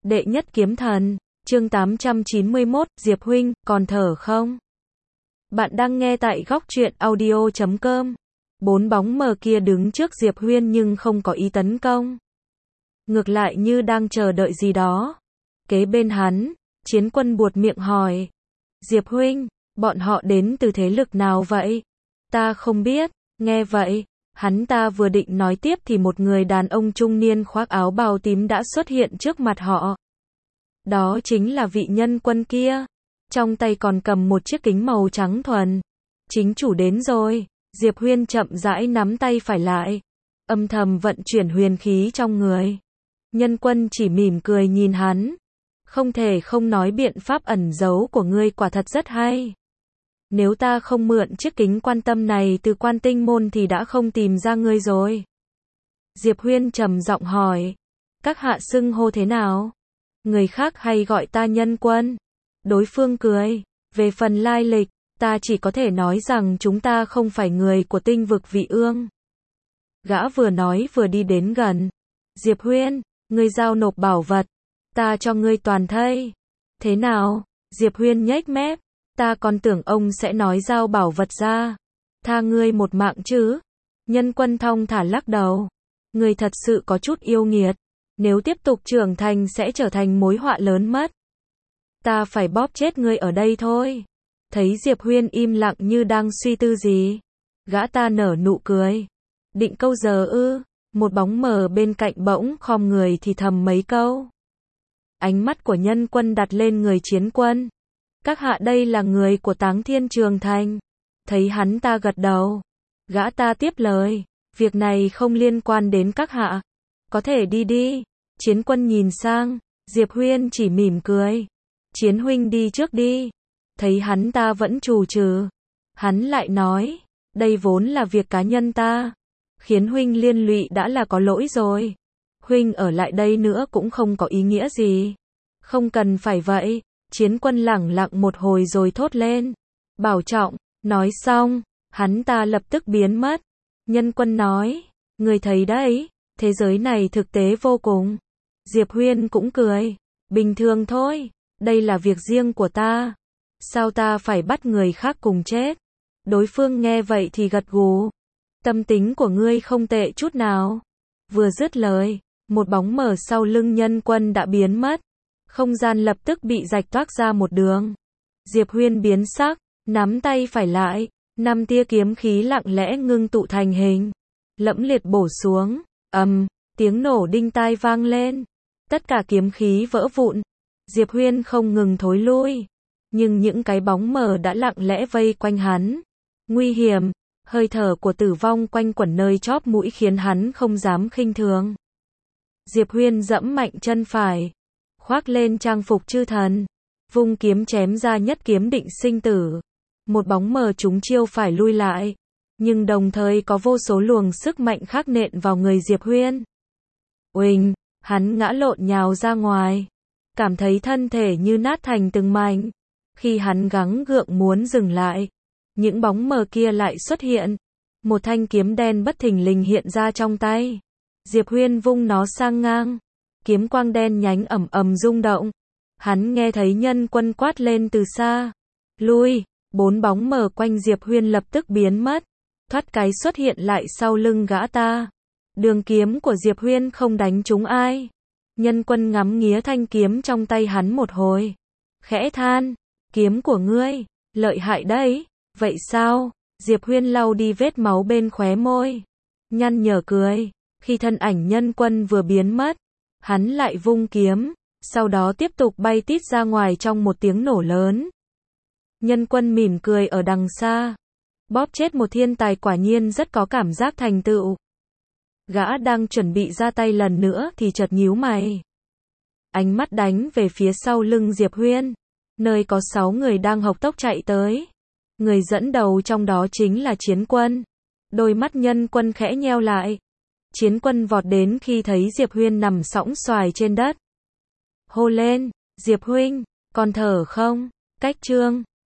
Đệ nhất kiếm thần, chương 891, Diệp huynh, còn thở không? Bạn đang nghe tại góc truyện audio.com. Bốn bóng mờ kia đứng trước Diệp Huyên nhưng không có ý tấn công. Ngược lại như đang chờ đợi gì đó. Kế bên hắn, Chiến Quân buột miệng hỏi. Diệp huynh, bọn họ đến từ thế lực nào vậy? Ta không biết. Nghe vậy, hắn ta vừa định nói tiếp thì một người đàn ông trung niên khoác áo bào tím đã xuất hiện trước mặt họ. Đó chính là vị nhân quân kia. Trong tay còn cầm một chiếc kính màu trắng thuần. Chính chủ đến rồi. Diệp Huyên chậm rãi nắm tay phải lại. Âm thầm vận chuyển huyền khí trong người. Nhân quân chỉ mỉm cười nhìn hắn. Không thể không nói biện pháp ẩn giấu của ngươi quả thật rất hay. Nếu ta không mượn chiếc kính quan tâm này từ Quan Tinh môn thì đã không tìm ra ngươi rồi. Diệp Huyên trầm giọng hỏi. Các hạ xưng hô thế nào? Người khác hay gọi ta nhân quân. Đối phương cười. Về phần lai lịch, ta chỉ có thể nói rằng chúng ta không phải người của tinh vực Vị Ương. Gã vừa nói vừa đi đến gần. Diệp Huyên, ngươi giao nộp bảo vật. Ta cho ngươi toàn thây. Thế nào? Diệp Huyên nhếch mép. Ta còn tưởng ông sẽ nói giao bảo vật ra. Tha ngươi một mạng chứ. Nhân quân thong thả lắc đầu. Ngươi thật sự có chút yêu nghiệt. Nếu tiếp tục trưởng thành sẽ trở thành mối họa lớn mất. Ta phải bóp chết ngươi ở đây thôi. Thấy Diệp Huyên im lặng như đang suy tư gì. Gã ta nở nụ cười. Định câu giờ ư? Một bóng mờ bên cạnh bỗng khom người thì thầm mấy câu. Ánh mắt của nhân quân đặt lên người Chiến Quân. Các hạ đây là người của Táng Thiên Trường Thành. Thấy hắn ta gật đầu. Gã ta tiếp lời. Việc này không liên quan đến các hạ. Có thể đi đi. Chiến Quân nhìn sang. Diệp Huyên chỉ mỉm cười. Chiến huynh đi trước đi. Thấy hắn ta vẫn trù trừ. Hắn lại nói. Đây vốn là việc cá nhân ta. Khiến huynh liên lụy đã là có lỗi rồi. Huynh ở lại đây nữa cũng không có ý nghĩa gì. Không cần phải vậy. Chiến Quân lẳng lặng một hồi rồi thốt lên. Bảo trọng. Nói xong, hắn ta lập tức biến mất. Nhân Quân nói. Người thấy đấy, thế giới này thực tế vô cùng. Diệp Huyên cũng cười. Bình thường thôi. Đây là việc riêng của ta. Sao ta phải bắt người khác cùng chết? Đối phương nghe vậy thì gật gù. Tâm tính của ngươi không tệ chút nào. Vừa dứt lời, một bóng mờ sau lưng Nhân Quân đã biến mất. Không gian lập tức bị rạch toác ra một đường. Diệp Huyên biến sắc, nắm tay phải lại. 5 tia kiếm khí lặng lẽ ngưng tụ thành hình. Lẫm liệt bổ xuống. Tiếng nổ đinh tai vang lên. Tất cả kiếm khí vỡ vụn. Diệp Huyên không ngừng thối lui. Nhưng những cái bóng mờ đã lặng lẽ vây quanh hắn. Nguy hiểm, hơi thở của tử vong quanh quẩn nơi chóp mũi khiến hắn không dám khinh thường. Diệp Huyên dẫm mạnh chân phải. Khoác lên trang phục chư thần. Vung kiếm chém ra nhất kiếm định sinh tử. Một bóng mờ trúng chiêu phải lui lại. Nhưng đồng thời có vô số luồng sức mạnh khác nện vào người Diệp Huyên. Uỳnh, hắn ngã lộn nhào ra ngoài. Cảm thấy thân thể như nát thành từng mảnh. Khi hắn gắng gượng muốn dừng lại, những bóng mờ kia lại xuất hiện. Một thanh kiếm đen bất thình lình hiện ra trong tay. Diệp Huyên vung nó sang ngang. Kiếm quang đen nhánh ầm ầm rung động. Hắn nghe thấy Nhân Quân quát lên từ xa. Lui, 4 bóng mờ quanh Diệp Huyên lập tức biến mất. Thoát cái xuất hiện lại sau lưng gã ta. Đường kiếm của Diệp Huyên không đánh trúng ai. Nhân Quân ngắm nghía thanh kiếm trong tay hắn một hồi. Khẽ than, kiếm của ngươi, lợi hại đấy. Vậy sao? Diệp Huyên lau đi vết máu bên khóe môi. Nhăn nhở cười. Khi thân ảnh Nhân Quân vừa biến mất, hắn lại vung kiếm. Sau đó tiếp tục bay tít ra ngoài trong một tiếng nổ lớn. Nhân Quân mỉm cười ở đằng xa. Bóp chết một thiên tài quả nhiên rất có cảm giác thành tựu. Gã đang chuẩn bị ra tay lần nữa thì chợt nhíu mày. Ánh mắt đánh về phía sau lưng Diệp Huyên. Nơi có 6 người đang hộc tốc chạy tới. Người dẫn đầu trong đó chính là Chiến Quân. Đôi mắt Nhân Quân khẽ nheo lại. Chiến Quân vọt đến khi thấy Diệp Huyên nằm sõng xoài trên đất. Hô lên, Diệp huynh, còn thở không? Cách chương